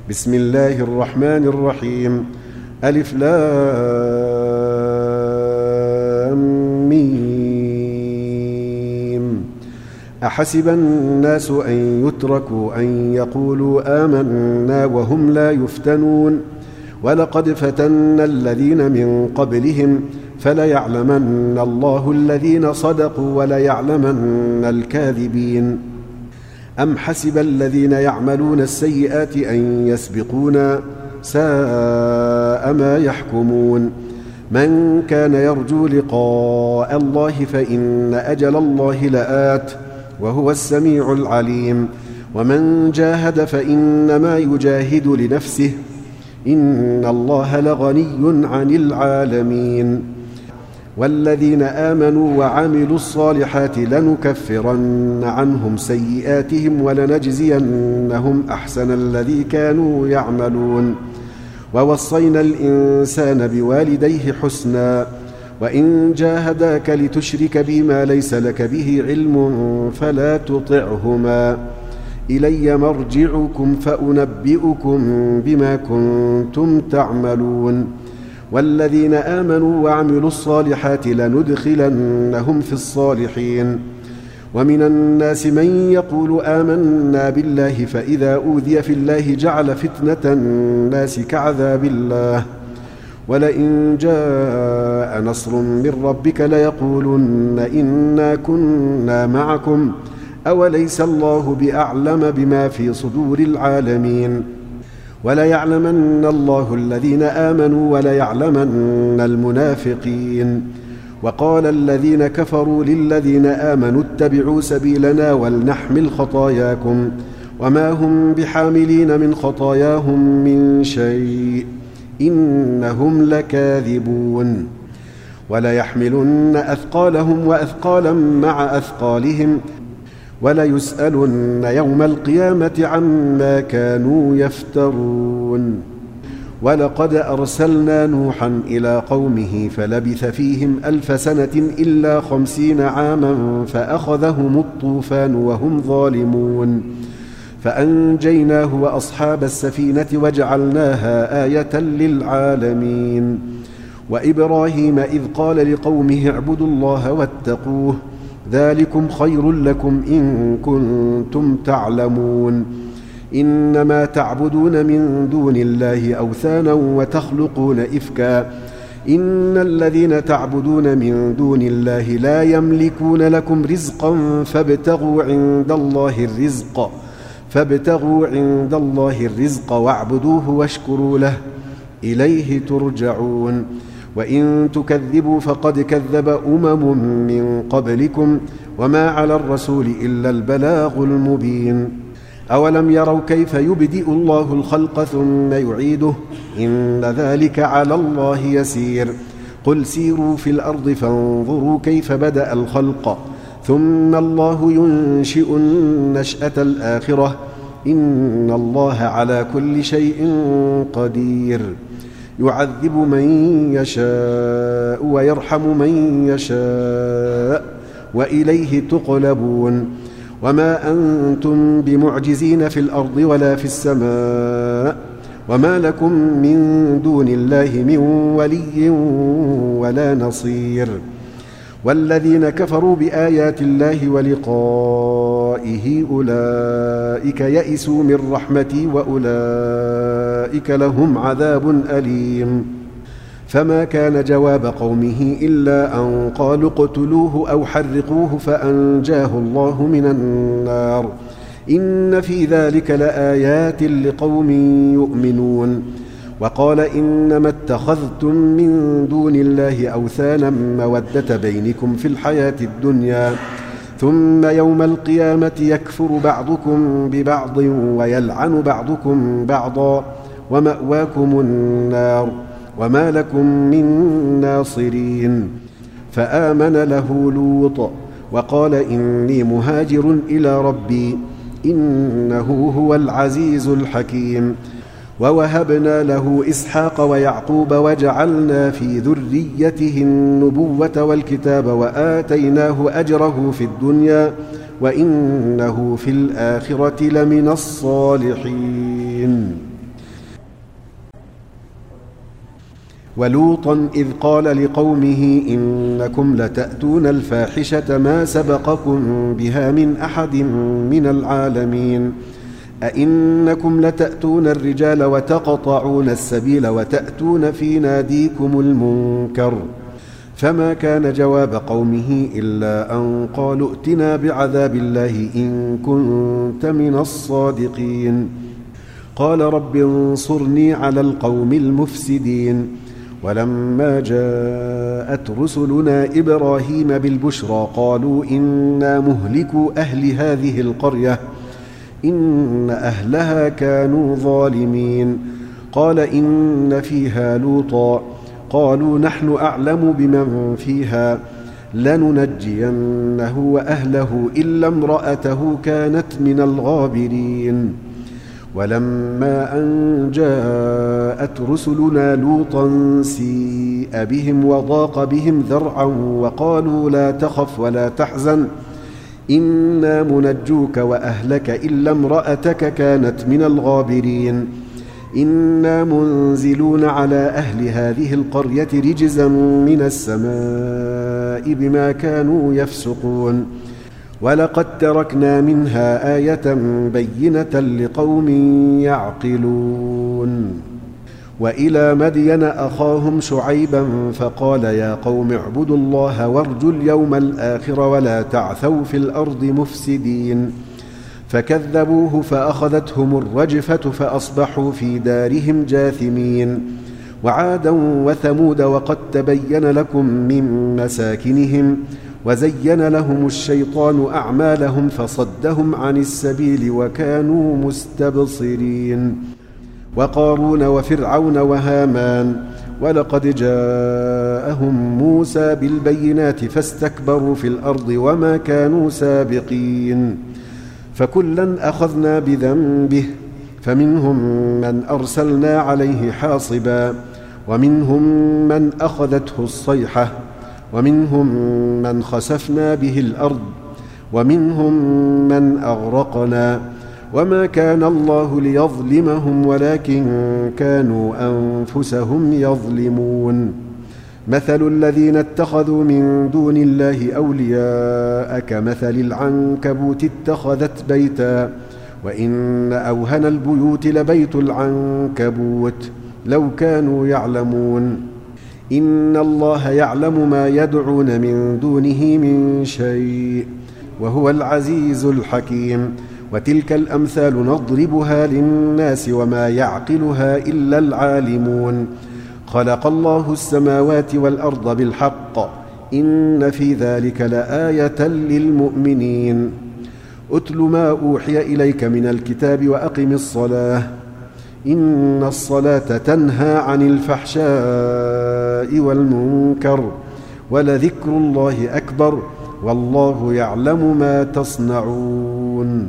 بسم الله الرحمن الرحيم. ألف لام ميم. أحسب الناس أن يتركوا أن يقولوا آمنا وهم لا يفتنون ولقد فتنا الذين من قبلهم فليعلمن الله الذين صدقوا وليعلمن الكاذبين. أم حسب الذين يعملون السيئات أن يسبقونا ساء ما يحكمون. من كان يرجو لقاء الله فإن أجل الله لآت وهو السميع العليم. ومن جاهد فإنما يجاهد لنفسه إن الله لغني عن العالمين. والذين آمنوا وعملوا الصالحات لنكفرن عنهم سيئاتهم ولنجزينهم أحسن الذي كانوا يعملون. ووصينا الإنسان بوالديه حسنا وإن جاهداك لتشرك بما ليس لك به علم فلا تطعهما إلي مرجعكم فأنبئكم بما كنتم تعملون. والذين آمنوا وعملوا الصالحات لندخلنهم في الصالحين. ومن الناس من يقول آمنا بالله فإذا أوذي في الله جعل فتنة الناس كعذاب الله ولئن جاء نصر من ربك ليقولن إنا كنا معكم أوليس الله بأعلم بما في صدور العالمين. وليعلمن الله الذين آمنوا وليعلمن المنافقين. وقال الذين كفروا للذين آمنوا اتبعوا سبيلنا ولنحمل خطاياكم وما هم بحاملين من خطاياهم من شيء إنهم لكاذبون. وليحملن أثقالهم وأثقالا مع أثقالهم وليسألن يوم القيامة عما كانوا يفترون. ولقد أرسلنا نوحا إلى قومه فلبث فيهم 1000 سنة إلا 50 عاما فأخذهم الطوفان وهم ظالمون فأنجيناه وأصحاب السفينة وجعلناها آية للعالمين. وإبراهيم إذ قال لقومه اعبدوا الله واتقوه ذلكم خير لكم إن كنتم تعلمون. إنما تعبدون من دون الله أوثانا وتخلقون إفكا إن الذين تعبدون من دون الله لا يملكون لكم رزقا فابتغوا عند الله الرزق واعبدوه واشكروا له إليه ترجعون. وإن تكذبوا فقد كذب من قبلكم وما على الرسول إلا البلاغ المبين. أولم يروا كيف يبدئ الله الخلق ثم يعيده إن ذلك على الله يسير. قل سيروا في الأرض فانظروا كيف بدأ الخلق ثم الله ينشئ النشأة الآخرة إن الله على كل شيء قدير. يعذب من يشاء ويرحم من يشاء وإليه تقلبون. وما أنتم بمعجزين في الأرض ولا في السماء وما لكم من دون الله من ولي ولا نصير. والذين كفروا بآيات الله ولقائه أولئك يئسوا من رحمتي وأولئك لهم عذاب أليم. فما كان جواب قومه إلا أن قالوا اقتلوه أو حرقوه فأنجاه الله من النار إن في ذلك لآيات لقوم يؤمنون. وقال إنما اتخذتم من دون الله أوثانا مودة بينكم في الحياة الدنيا ثم يوم القيامة يكفر بعضكم ببعض ويلعن بعضكم بعضا ومأواكم النار وما لكم من ناصرين. فآمن له لوط وقال إني مهاجر إلى ربي إنه هو العزيز الحكيم. ووهبنا له إسحاق ويعقوب وجعلنا في ذريته النبوة والكتاب وآتيناه أجره في الدنيا وإنه في الآخرة لمن الصالحين. ولوطا إذ قال لقومه إنكم لتأتون الفاحشة ما سبقكم بها من أحد من العالمين أئنكم لتأتون الرجال وتقطعون السبيل وتأتون في ناديكم المنكر فما كان جواب قومه إلا أن قالوا ائتنا بعذاب الله إن كنت من الصادقين قال رب انصرني على القوم المفسدين ولما جاءت رسلنا إبراهيم بالبشرى قالوا إنا مهلكو أهل هذه القرية إن أهلها كانوا ظالمين قال إن فيها لوطا قالوا نحن أعلم بمن فيها لننجينه وأهله إلا امرأته كانت من الغابرين ولما أن جاءت رسلنا لوطا سيء بهم وضاق بهم ذرعا وقالوا لا تخف ولا تحزن إنا منجوك وأهلك إلا امرأتك كانت من الغابرين إنا منزلون على أهل هذه القرية رجزا من السماء بما كانوا يفسقون ولقد تركنا منها آية بينة لقوم يعقلون وإلى مدين أخاهم شعيبا فقال يا قوم اعبدوا الله وارجوا اليوم الآخر ولا تعثوا في الأرض مفسدين فكذبوه فأخذتهم الرجفة فأصبحوا في دارهم جاثمين وعادا وثمود وقد تبين لكم من مساكنهم وزين لهم الشيطان أعمالهم فصدهم عن السبيل وكانوا مستبصرين وقارون وفرعون وهامان ولقد جاءهم موسى بالبينات فاستكبروا في الأرض وما كانوا سابقين فكلا أخذنا بذنبه فمنهم من أرسلنا عليه حاصبا ومنهم من أخذته الصيحة ومنهم من خسفنا به الأرض ومنهم من أغرقنا وما كان الله ليظلمهم ولكن كانوا أنفسهم يظلمون مثل الذين اتخذوا من دون الله أولياء كمثل العنكبوت اتخذت بيتا وإن أوهن البيوت لبيت العنكبوت لو كانوا يعلمون إن الله يعلم ما يدعون من دونه من شيء وهو العزيز الحكيم وتلك الأمثال نضربها للناس وما يعقلها إلا العالمون خلق الله السماوات والأرض بالحق إن في ذلك لآية للمؤمنين أتل ما أوحي إليك من الكتاب وأقم الصلاة إن الصلاة تنهى عن الفحشاء والمنكر ولذكر الله أكبر والله يعلم ما تصنعون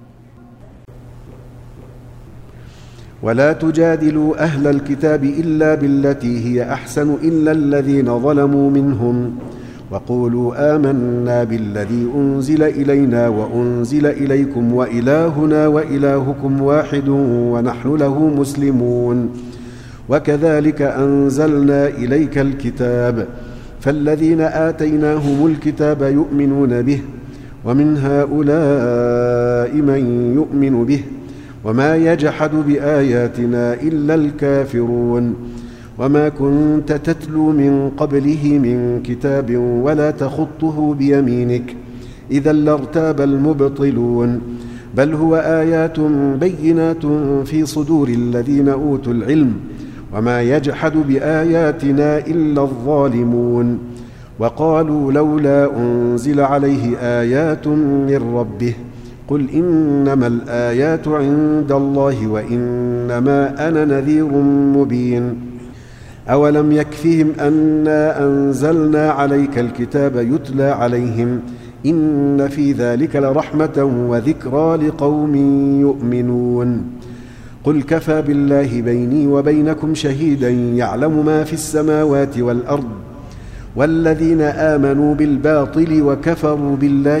ولا تجادلوا أهل الكتاب إلا بالتي هي أحسن إلا الذين ظلموا منهم وقولوا آمنا بالذي أنزل إلينا وأنزل إليكم وإلهنا وإلهكم واحد ونحن له مسلمون وكذلك أنزلنا إليك الكتاب فالذين آتيناهم الكتاب يؤمنون به ومن هؤلاء من يؤمن به وما يجحد بآياتنا إلا الكافرون وما كنت تتلو من قبله من كتاب ولا تخطه بيمينك إذا لارتاب المبطلون بل هو آيات بينات في صدور الذين أوتوا العلم وما يجحد بآياتنا إلا الظالمون وقالوا لولا أنزل عليه آيات من ربه قل إنما الآيات عند الله وإنما أنا نذير مبين أولم يكفهم أنا أنزلنا عليك الكتاب يتلى عليهم إن في ذلك لرحمة وذكرى لقوم يؤمنون قل كفى بالله بيني وبينكم شهيدا يعلم ما في السماوات والأرض والذين آمنوا بالباطل وكفروا بالله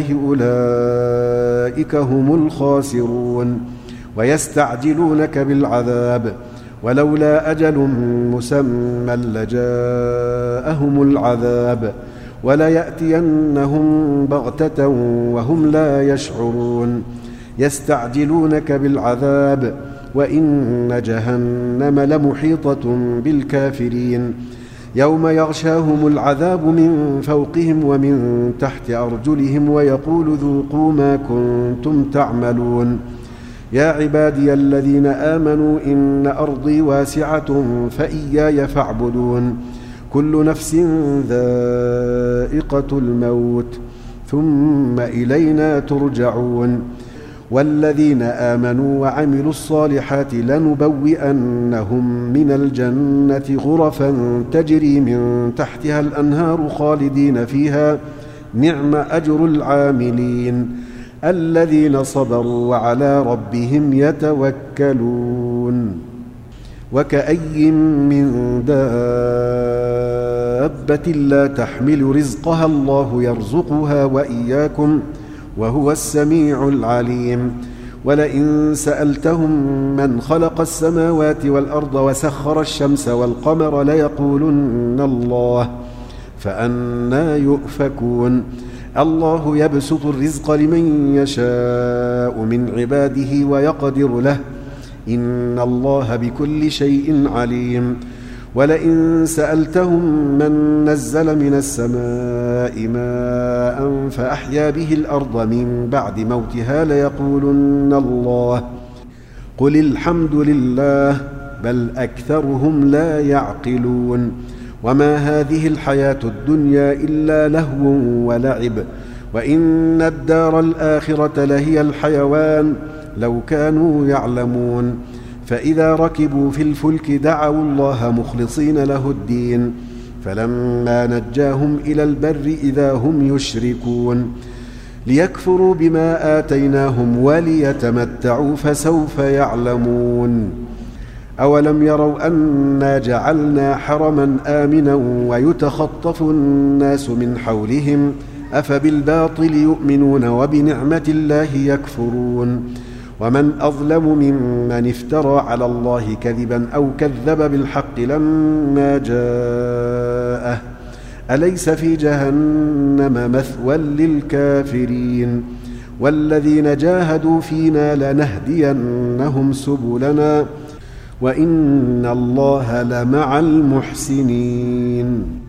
أولئك هم الخاسرون ويستعجلونك بالعذاب ولولا أجل مسمى لجاءهم العذاب وليأتينهم بغتة وهم لا يشعرون يستعجلونك بالعذاب وإن جهنم لمحيطة بالكافرين يوم يغشاهم العذاب من فوقهم ومن تحت أرجلهم ويقول ذوقوا ما كنتم تعملون يا عبادي الذين آمنوا إن أرضي واسعة فإياي فاعبدون كل نفس ذائقة الموت ثم إلينا ترجعون والذين آمنوا وعملوا الصالحات لنبوئنهم من الجنة غرفا تجري من تحتها الأنهار خالدين فيها نعم أجر العاملين الذين صبروا وعلى ربهم يتوكلون وكأي من دابة لا تحمل رزقها الله يرزقها وإياكم وهو السميع العليم ولئن سألتهم من خلق السماوات والأرض وسخر الشمس والقمر ليقولن الله فأنى يؤفكون الله يبسط الرزق لمن يشاء من عباده ويقدر له إن الله بكل شيء عليم ولئن سألتهم من نزل من السماء ماء فأحيا به الأرض من بعد موتها ليقولن الله قل الحمد لله بل أكثرهم لا يعقلون وما هذه الحياة الدنيا إلا لهو ولعب وإن الدار الآخرة لهي الحيوان لو كانوا يعلمون فإذا ركبوا في الفلك دعوا الله مخلصين له الدين فلما نجاهم إلى البر إذا هم يشركون ليكفروا بما آتيناهم وليتمتعوا فسوف يعلمون أولم يروا أنا جعلنا حرما آمنا ويتخطف الناس من حولهم أفبالباطل يؤمنون وبنعمة الله يكفرون ومن أظلم ممن افترى على الله كذبا أو كذب بالحق لما جاءه أليس في جهنم مثوى للكافرين والذين جاهدوا فينا لنهدينهم سبلنا وإن الله لمع المحسنين